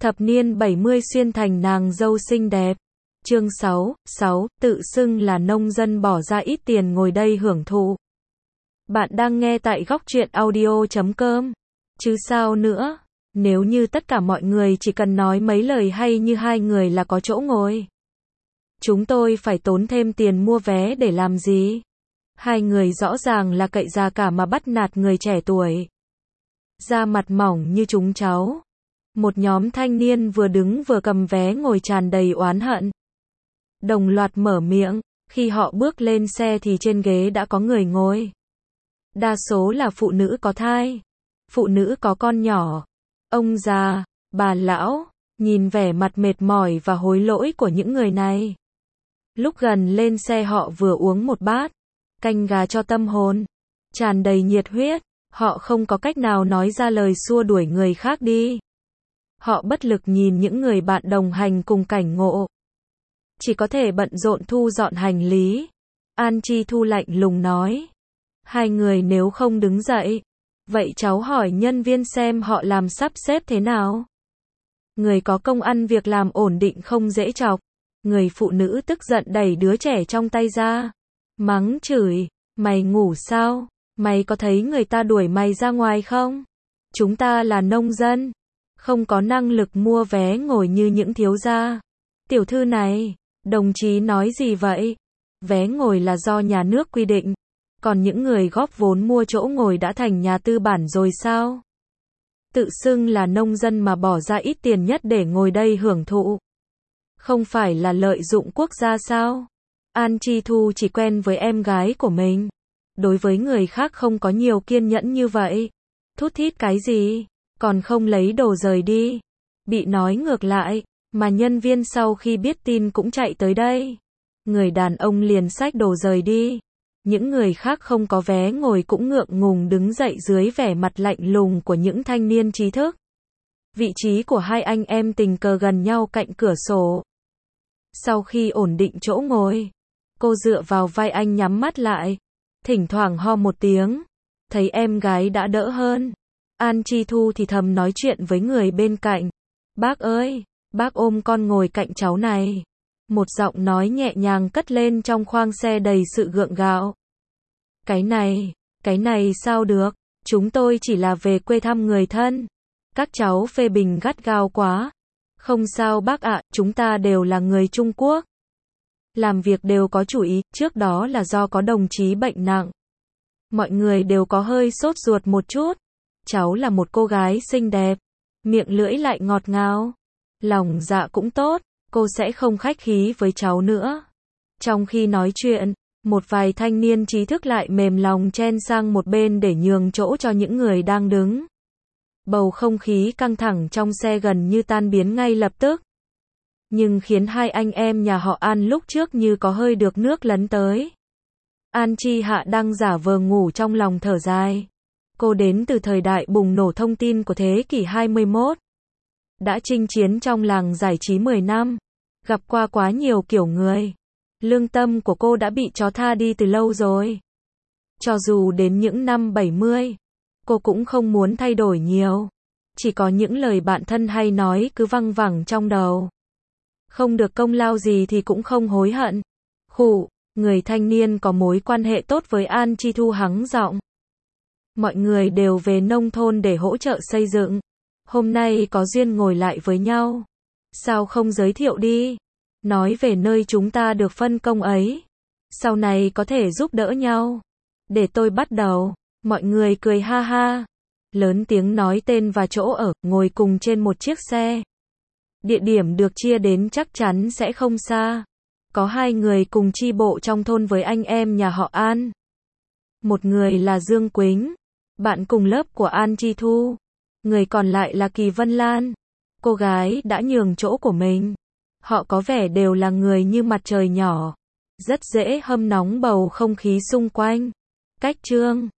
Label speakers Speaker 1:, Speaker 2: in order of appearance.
Speaker 1: Thập niên 70 xuyên thành nàng dâu xinh đẹp. Chương 6, tự xưng là nông dân bỏ ra ít tiền ngồi đây hưởng thụ. Bạn đang nghe tại góc truyện audio.com. Chứ sao nữa, nếu như tất cả mọi người chỉ cần nói mấy lời hay như hai người là có chỗ ngồi. Chúng tôi phải tốn thêm tiền mua vé để làm gì? Hai người rõ ràng là cậy già cả mà bắt nạt người trẻ tuổi. Da mặt mỏng như chúng cháu. Một nhóm thanh niên vừa đứng vừa cầm vé ngồi tràn đầy oán hận. Đồng loạt mở miệng, khi họ bước lên xe thì trên ghế đã có người ngồi. Đa số là phụ nữ có thai, phụ nữ có con nhỏ, ông già, bà lão, nhìn vẻ mặt mệt mỏi và hối lỗi của những người này. Lúc gần lên xe họ vừa uống một bát canh gà cho tâm hồn, tràn đầy nhiệt huyết, họ không có cách nào nói ra lời xua đuổi người khác đi. Họ bất lực nhìn những người bạn đồng hành cùng cảnh ngộ. Chỉ có thể bận rộn thu dọn hành lý. An Chi Thu lạnh lùng nói. Hai người nếu không đứng dậy, vậy cháu hỏi nhân viên xem họ làm sắp xếp thế nào. Người có công ăn việc làm ổn định không dễ chọc. Người phụ nữ tức giận đẩy đứa trẻ trong tay ra. Mắng chửi, mày ngủ sao? Mày có thấy người ta đuổi mày ra ngoài không? Chúng ta là nông dân, không có năng lực mua vé ngồi như những thiếu gia. Tiểu thư này, đồng chí nói gì vậy? Vé ngồi là do nhà nước quy định, còn những người góp vốn mua chỗ ngồi đã thành nhà tư bản rồi sao? Tự xưng là nông dân mà bỏ ra ít tiền nhất để ngồi đây hưởng thụ. Không phải là lợi dụng quốc gia sao? An Chi Thu chỉ quen với em gái của mình. Đối với người khác không có nhiều kiên nhẫn như vậy. Thút thít cái gì? Còn không lấy đồ rời đi. Bị nói ngược lại, mà nhân viên sau khi biết tin cũng chạy tới đây. Người đàn ông liền xách đồ rời đi. Những người khác không có vé ngồi cũng ngượng ngùng đứng dậy dưới vẻ mặt lạnh lùng của những thanh niên trí thức. Vị trí của hai anh em tình cờ gần nhau cạnh cửa sổ. Sau khi ổn định chỗ ngồi, cô dựa vào vai anh nhắm mắt lại, thỉnh thoảng ho một tiếng. Thấy em gái đã đỡ hơn, An Chi Thu thì thầm nói chuyện với người bên cạnh. Bác ơi, bác ôm con ngồi cạnh cháu này. Một giọng nói nhẹ nhàng cất lên trong khoang xe đầy sự gượng gạo. Cái này sao được, chúng tôi chỉ là về quê thăm người thân. Các cháu phê bình gắt gao quá. Không sao bác ạ, chúng ta đều là người Trung Quốc. Làm việc đều có chủ ý, trước đó là do có đồng chí bệnh nặng. Mọi người đều có hơi sốt ruột một chút. Cháu là một cô gái xinh đẹp, miệng lưỡi lại ngọt ngào, lòng dạ cũng tốt, cô sẽ không khách khí với cháu nữa. Trong khi nói chuyện, một vài thanh niên trí thức lại mềm lòng chen sang một bên để nhường chỗ cho những người đang đứng. Bầu không khí căng thẳng trong xe gần như tan biến ngay lập tức. Nhưng khiến hai anh em nhà họ An lúc trước như có hơi được nước lấn tới. An Chi Hạ đang giả vờ ngủ trong lòng thở dài. Cô đến từ thời đại bùng nổ thông tin của thế kỷ 21. Đã chinh chiến trong làng giải trí 10 năm. Gặp qua quá nhiều kiểu người. Lương tâm của cô đã bị chó tha đi từ lâu rồi. Cho dù đến những năm 70, cô cũng không muốn thay đổi nhiều. Chỉ có những lời bạn thân hay nói cứ văng vẳng trong đầu. Không được công lao gì thì cũng không hối hận. Khụ, người thanh niên có mối quan hệ tốt với An Chi Thu hắng giọng. Mọi người đều về nông thôn để hỗ trợ xây dựng. Hôm nay có duyên ngồi lại với nhau. Sao không giới thiệu đi? Nói về nơi chúng ta được phân công ấy. Sau này có thể giúp đỡ nhau. Để tôi bắt đầu. Mọi người cười ha ha. Lớn tiếng nói tên và chỗ ở, ngồi cùng trên một chiếc xe. Địa điểm được chia đến chắc chắn sẽ không xa. Có hai người cùng chi bộ trong thôn với anh em nhà họ An. Một người là Dương Quýnh, bạn cùng lớp của An Chi Thu. Người còn lại là Kỳ Vân Lan, cô gái đã nhường chỗ của mình. Họ có vẻ đều là người như mặt trời nhỏ, rất dễ hâm nóng bầu không khí xung quanh. Cách Trương,